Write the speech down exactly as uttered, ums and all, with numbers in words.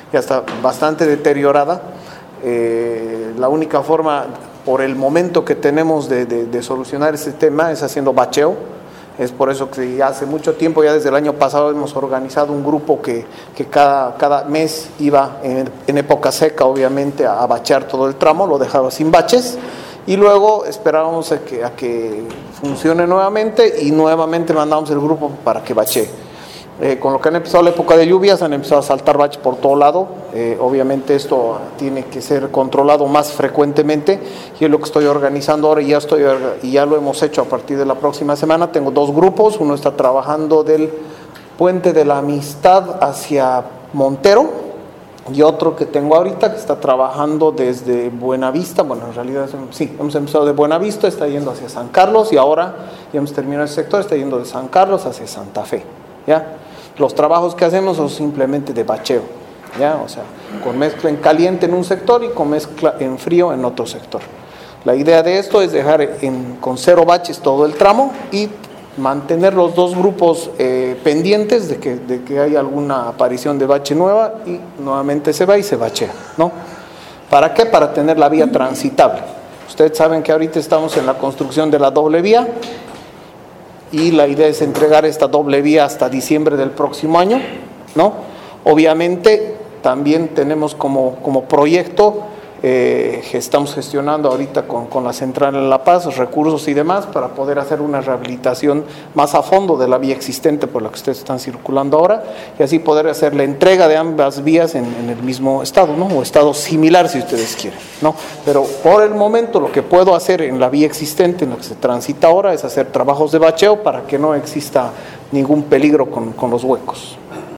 ya está bastante deteriorada. Eh, la única forma, por el momento que tenemos de, de, de solucionar ese tema es haciendo bacheo. Es por eso que ya hace mucho tiempo, ya desde el año pasado, hemos organizado un grupo que, que cada, cada mes iba en, en época seca, obviamente, a, a bachear todo el tramo, lo dejaba sin baches, y luego esperábamos a que, a que funcione nuevamente y nuevamente mandamos el grupo para que bachee. Eh, con lo que han empezado la época de lluvias, han empezado a saltar baches por todo lado. Eh, obviamente esto tiene que ser controlado más frecuentemente y es lo que estoy organizando ahora y ya, estoy, y ya lo hemos hecho a partir de la próxima semana. Tengo dos grupos, uno está trabajando del Puente de la Amistad hacia Montero y otro que tengo ahorita que está trabajando desde Buenavista. Bueno, en realidad sí, hemos empezado de Buenavista, está yendo hacia San Carlos y ahora ya hemos terminado el sector, está yendo de San Carlos hacia Santa Fe, ¿ya? Los trabajos que hacemos son simplemente de bacheo, ¿ya? O sea, con mezcla en caliente en un sector y con mezcla en frío en otro sector. La idea de esto es dejar en, con cero baches todo el tramo y mantener los dos grupos eh, pendientes de que, de que haya alguna aparición de bache nueva y nuevamente se va y se bachea, ¿no? ¿Para qué? Para tener la vía transitable. Ustedes saben que ahorita estamos en la construcción de la doble vía y la idea es entregar esta doble vía hasta diciembre del próximo año, ¿no? Obviamente también tenemos como, como proyecto eh, que estamos gestionando ahorita con, con la central en La Paz, recursos y demás, para poder hacer una rehabilitación más a fondo de la vía existente por la que ustedes están circulando ahora y así poder hacer la entrega de ambas vías en, en el mismo estado, ¿no? O estado similar si ustedes quieren, ¿no? Pero por el momento lo que puedo hacer en la vía existente en la que se transita ahora es hacer trabajos de bacheo para que no exista ningún peligro con, con los huecos.